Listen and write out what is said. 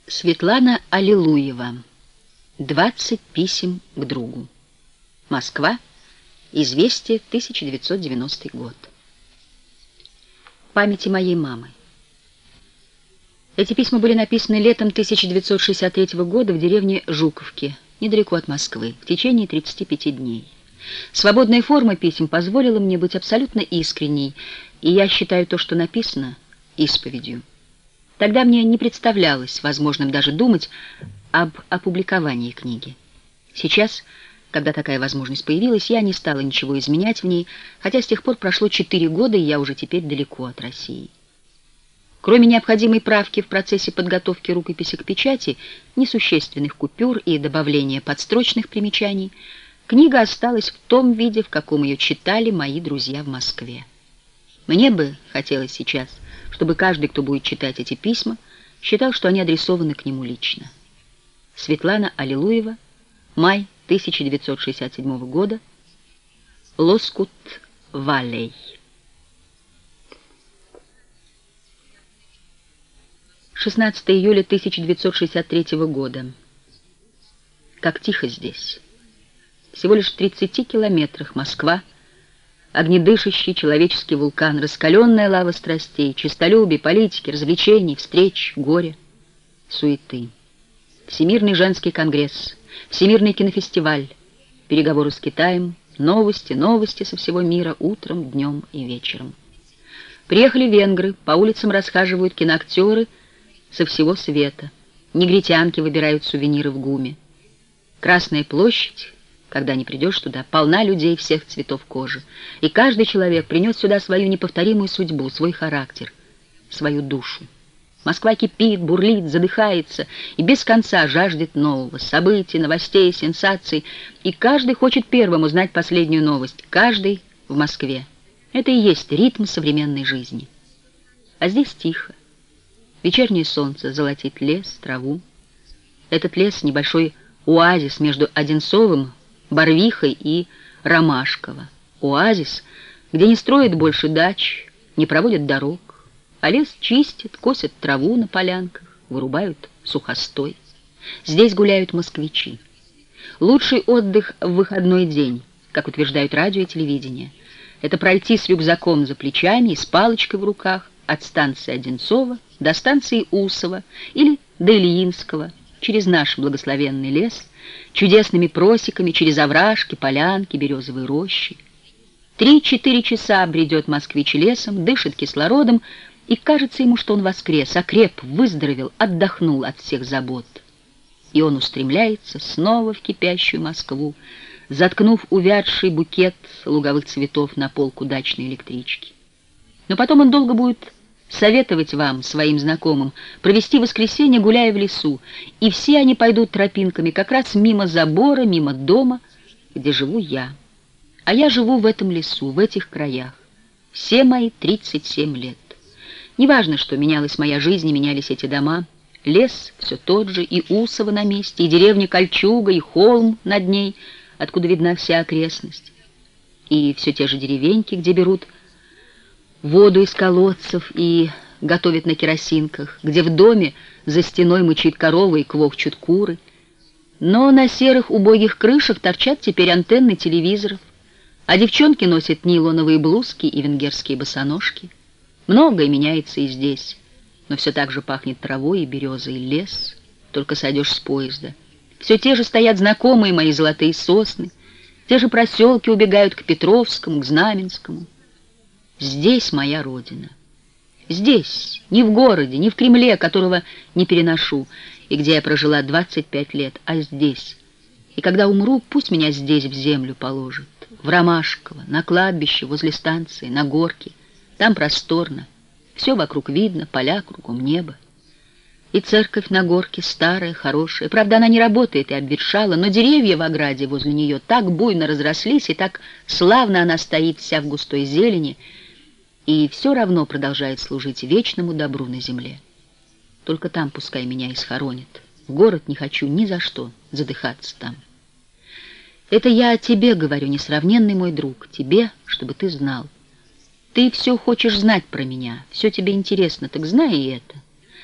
Светлана Аллилуева. 20 писем к другу. Москва. Известия, 1990 год. Памяти моей мамы. Эти письма были написаны летом 1963 года в деревне Жуковки, недалеко от Москвы, в течение 35 дней. Свободная форма писем позволила мне быть абсолютно искренней, и я считаю то, что написано, исповедью. Тогда мне не представлялось возможным даже думать об опубликовании книги. Сейчас, когда такая возможность появилась, я не стала ничего изменять в ней, хотя с тех пор прошло 4 года, и я уже теперь далеко от России. Кроме необходимой правки в процессе подготовки рукописи к печати, несущественных купюр и добавления подстрочных примечаний, книга осталась в том виде, в каком ее читали мои друзья в Москве. Мне бы хотелось сейчас, чтобы каждый, кто будет читать эти письма, считал, что они адресованы к нему лично. Светлана Аллилуева, май 1967 года, Лоскут-Валлей. 16 июля 1963 года. Как тихо здесь. Всего лишь в 30 километрах Москва, огнедышащий человеческий вулкан, раскаленная лава страстей, честолюбие, политики, развлечений, встреч, горя, суеты. Всемирный женский конгресс, Всемирный кинофестиваль, переговоры с Китаем, новости, новости со всего мира утром, днем и вечером. Приехали венгры, по улицам расхаживают киноактеры со всего света. Негритянки выбирают сувениры в ГУМе. Красная площадь, когда не придешь туда, полна людей всех цветов кожи. И каждый человек принес сюда свою неповторимую судьбу, свой характер, свою душу. Москва кипит, бурлит, задыхается и без конца жаждет нового, событий, новостей, сенсаций. И каждый хочет первым узнать последнюю новость. Каждый в Москве. Это и есть ритм современной жизни. А здесь тихо. Вечернее солнце золотит лес, траву. Этот лес — небольшой оазис между Одинцовым, Барвихой и Ромашково. Оазис, где не строят больше дач, не проводят дорог, а лес чистят, косят траву на полянках, вырубают сухостой. Здесь гуляют москвичи. Лучший отдых в выходной день, как утверждают радио и телевидение, это пройти с рюкзаком за плечами и с палочкой в руках от станции Одинцова до станции Усова или до Ильинского, через наш благословенный лес, чудесными просеками, через овражки, полянки, березовые рощи. 3-4 часа бредет москвич лесом, дышит кислородом, и кажется ему, что он воскрес, окреп, выздоровел, отдохнул от всех забот. И он устремляется снова в кипящую Москву, заткнув увядший букет луговых цветов на полку дачной электрички. Но потом он долго будет советовать вам, своим знакомым, провести воскресенье, гуляя в лесу, и все они пойдут тропинками как раз мимо забора, мимо дома, где живу я. А я живу в этом лесу, в этих краях, все мои 37 лет. Неважно, что менялась моя жизнь и менялись эти дома, лес все тот же, и Усово на месте, и деревня Кольчуга, и холм над ней, откуда видна вся окрестность, и все те же деревеньки, где берут воду из колодцев и готовят на керосинках, где в доме за стеной мычит корова и квохчут куры. Но на серых убогих крышах торчат теперь антенны телевизоров, а девчонки носят нейлоновые блузки и венгерские босоножки. Многое меняется и здесь, но все так же пахнет травой и березой, и лес, только сойдешь с поезда. Все те же стоят знакомые мои золотые сосны, те же проселки убегают к Петровскому, к Знаменскому. Здесь моя родина. Здесь, не в городе, не в Кремле, которого не переношу, и где я прожила 25 лет, а здесь. И когда умру, пусть меня здесь в землю положат, в Ромашково, на кладбище, возле станции, на горке. Там просторно, все вокруг видно, поля кругом, небо. И церковь на горке старая, хорошая. Правда, она не работает и обветшала, но деревья в ограде возле нее так буйно разрослись, и так славно она стоит вся в густой зелени, и все равно продолжает служить вечному добру на земле. Только там пускай меня и схоронят. В город не хочу ни за что задыхаться там. Это я о тебе говорю, несравненный мой друг, тебе, чтобы ты знал. Ты все хочешь знать про меня, все тебе интересно, так знай и это.